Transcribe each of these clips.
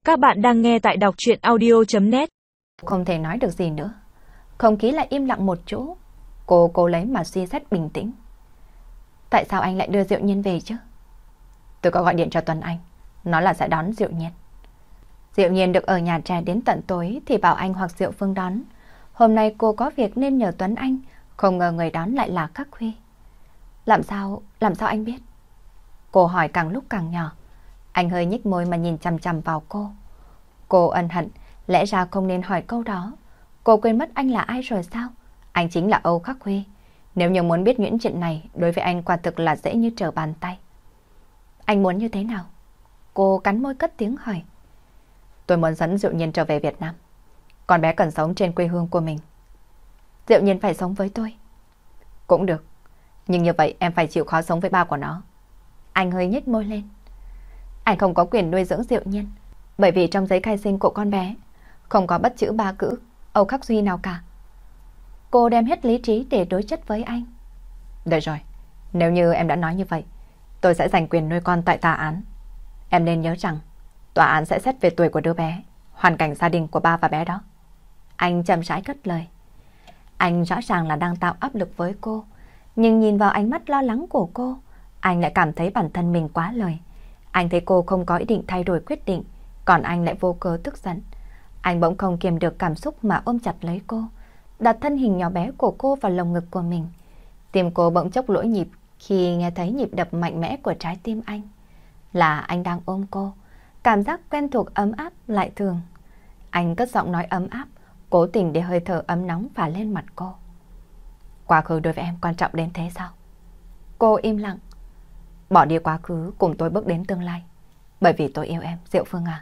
Các bạn đang nghe tại đọc truyện audio.net. Không thể nói được gì nữa. Không khí lại im lặng một chỗ. Cô lấy mà suy xét bình tĩnh. Tại sao anh lại đưa Diệu Nhiên về chứ? Tôi có gọi điện cho Tuấn Anh, nói là sẽ đón Diệu Nhiên. Diệu Nhiên được ở nhà trẻ đến tận tối thì bảo anh hoặc Diệu Phương đón. Hôm nay cô có việc nên nhờ Tuấn Anh, không ngờ người đón lại là Khắc Huy. Làm sao anh biết? Cô hỏi càng lúc càng nhỏ. Anh hơi nhếch môi mà nhìn chằm chằm vào cô. Cô ân hận, lẽ ra không nên hỏi câu đó. Cô quên mất anh là ai rồi sao? Anh chính là Âu Khắc Huy. Nếu như muốn biết những chuyện này, đối với anh quả thực là dễ như trở bàn tay. Anh muốn như thế nào? Cô cắn môi cất tiếng hỏi. Tôi muốn dẫn Diệu Nhiên trở về Việt Nam. Con bé cần sống trên quê hương của mình. Diệu Nhiên phải sống với tôi. Cũng được. Nhưng như vậy em phải chịu khó sống với ba của nó. Anh hơi nhếch môi lên. Anh không có quyền nuôi dưỡng Diệu Nhiên, bởi vì trong giấy khai sinh của con bé không có bất chữ ba chữ Âu Khắc Duy nào cả. Cô đem hết lý trí để đối chất với anh. Được rồi, nếu như em đã nói như vậy, tôi sẽ giành quyền nuôi con tại tòa án. Em nên nhớ rằng tòa án sẽ xét về tuổi của đứa bé, hoàn cảnh gia đình của ba và bé đó. Anh chậm rãi cất lời. Anh rõ ràng là đang tạo áp lực với cô, nhưng nhìn vào ánh mắt lo lắng của cô, anh lại cảm thấy bản thân mình quá lời. Anh thấy cô không có ý định thay đổi quyết định, còn anh lại vô cớ tức giận. Anh bỗng không kiềm được cảm xúc mà ôm chặt lấy cô, đặt thân hình nhỏ bé của cô vào lồng ngực của mình. Tim cô bỗng chốc lỗi nhịp khi nghe thấy nhịp đập mạnh mẽ của trái tim anh. Là anh đang ôm cô, cảm giác quen thuộc ấm áp lại thường. Anh cất giọng nói ấm áp, cố tình để hơi thở ấm nóng phả lên mặt cô. Quá khứ đối với em quan trọng đến thế sao? Cô im lặng. Bỏ đi quá khứ cùng tôi bước đến tương lai. Bởi vì tôi yêu em, Diệu Phương à.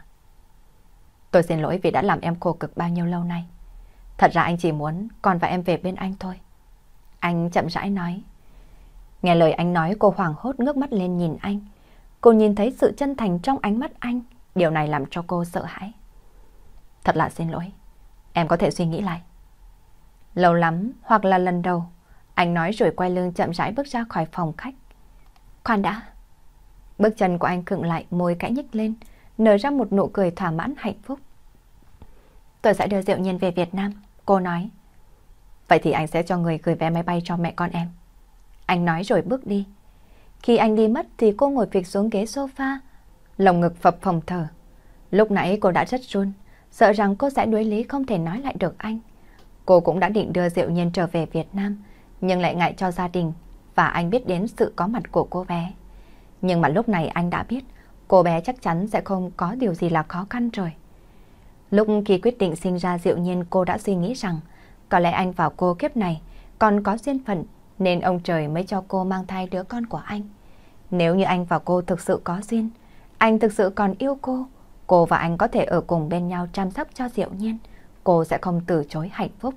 Tôi xin lỗi vì đã làm em khổ cực bao nhiêu lâu nay. Thật ra anh chỉ muốn con và em về bên anh thôi. Anh chậm rãi nói. Nghe lời anh nói, cô hoảng hốt ngước mắt lên nhìn anh. Cô nhìn thấy sự chân thành trong ánh mắt anh. Điều này làm cho cô sợ hãi. Thật là xin lỗi. Em có thể suy nghĩ lại. Lâu lắm hoặc là lần đầu, anh nói rồi quay lưng chậm rãi bước ra khỏi phòng khách. Khoan đã. Bước chân của anh khựng lại, môi khẽ nhếch lên, nở ra một nụ cười thỏa mãn hạnh phúc. Tôi sẽ đưa Diệu Nhiên về Việt Nam, cô nói. Vậy thì anh sẽ cho người gửi vé máy bay cho mẹ con em. Anh nói rồi bước đi. Khi anh đi mất thì cô ngồi phịch xuống ghế sofa, lồng ngực phập phồng thở. Lúc nãy cô đã rất run, sợ rằng cô sẽ đuối lý không thể nói lại được anh. Cô cũng đã định đưa Diệu Nhiên trở về Việt Nam, nhưng lại ngại cho gia đình và anh biết đến sự có mặt của cô bé. Nhưng mà lúc này anh đã biết cô bé chắc chắn sẽ không có điều gì là khó khăn rồi. Lúc khi quyết định sinh ra Diệu Nhiên, cô đã suy nghĩ rằng có lẽ anh và cô kiếp này còn có duyên phận, nên ông trời mới cho cô mang thai đứa con của anh. Nếu như anh và cô thực sự có duyên, anh thực sự còn yêu cô và anh có thể ở cùng bên nhau chăm sóc cho Diệu Nhiên, cô sẽ không từ chối hạnh phúc.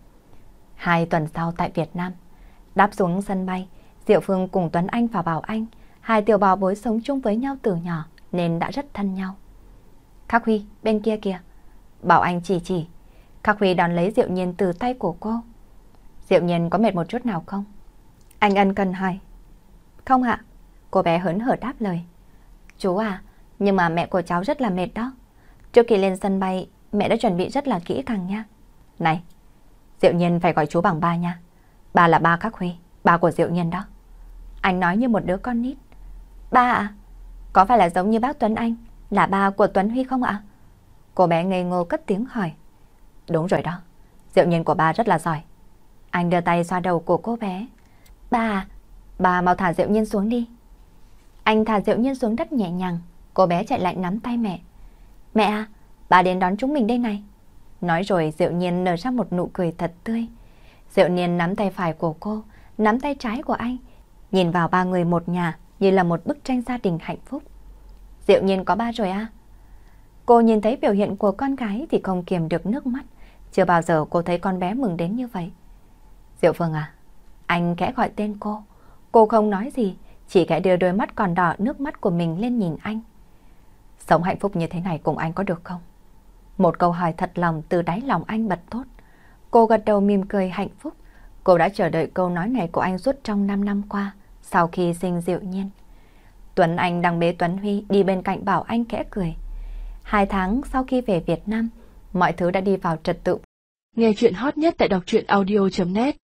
2 tuần sau tại Việt Nam, đáp xuống sân bay, Diệu Phương cùng Tuấn Anh và Bảo Anh, 2 tiểu bảo bối sống chung với nhau từ nhỏ nên đã rất thân nhau. Khắc Huy, bên kia kìa. Bảo Anh chỉ. Khắc Huy đón lấy Diệu Nhiên từ tay của cô. Diệu Nhiên có mệt một chút nào không? Anh ân cần hỏi. Không ạ. Cô bé hớn hở đáp lời. Chú à, nhưng mà mẹ của cháu rất là mệt đó. Trước khi lên sân bay, mẹ đã chuẩn bị rất là kỹ càng nha. Này, Diệu Nhiên phải gọi chú bằng ba nha. Ba là ba Khắc Huy, ba của Diệu Nhiên đó. Anh nói như một đứa con nít. Ba à? Có phải là giống như bác Tuấn Anh, là ba của Tuấn Huy không ạ? Cô bé ngây ngô cất tiếng hỏi. Đúng rồi đó, Diệu Nhiên của ba rất là giỏi. Anh đưa tay xoa đầu của cô bé. Ba à, ba mau thả Diệu Nhiên xuống đi. Anh thả Diệu Nhiên xuống đất nhẹ nhàng. Cô bé chạy lại nắm tay mẹ. Mẹ à, ba đến đón chúng mình đây này. Nói rồi Diệu Nhiên nở ra một nụ cười thật tươi. Diệu Nhiên nắm tay phải của cô, nắm tay trái của anh, nhìn vào ba người một nhà như là một bức tranh gia đình hạnh phúc. Diệu Nhiên có ba rồi à? Cô nhìn thấy biểu hiện của con gái thì không kiềm được nước mắt. Chưa bao giờ cô thấy con bé mừng đến như vậy. Diệu Phương à? Anh khẽ gọi tên cô. Cô không nói gì, chỉ khẽ đưa đôi mắt còn đỏ nước mắt của mình lên nhìn anh. Sống hạnh phúc như thế này cùng anh có được không? Một câu hỏi thật lòng từ đáy lòng anh bật thốt. Cô gật đầu mỉm cười hạnh phúc. Cô đã chờ đợi câu nói này của anh suốt trong 5 năm qua, sau khi sinh Diệu Nhiên. Tuấn Anh đang bế Tuấn Huy đi bên cạnh Bảo Anh khẽ cười. 2 tháng sau khi về Việt Nam, mọi thứ đã đi vào trật tự. Nghe chuyện hot nhất tại đọc truyện audio.net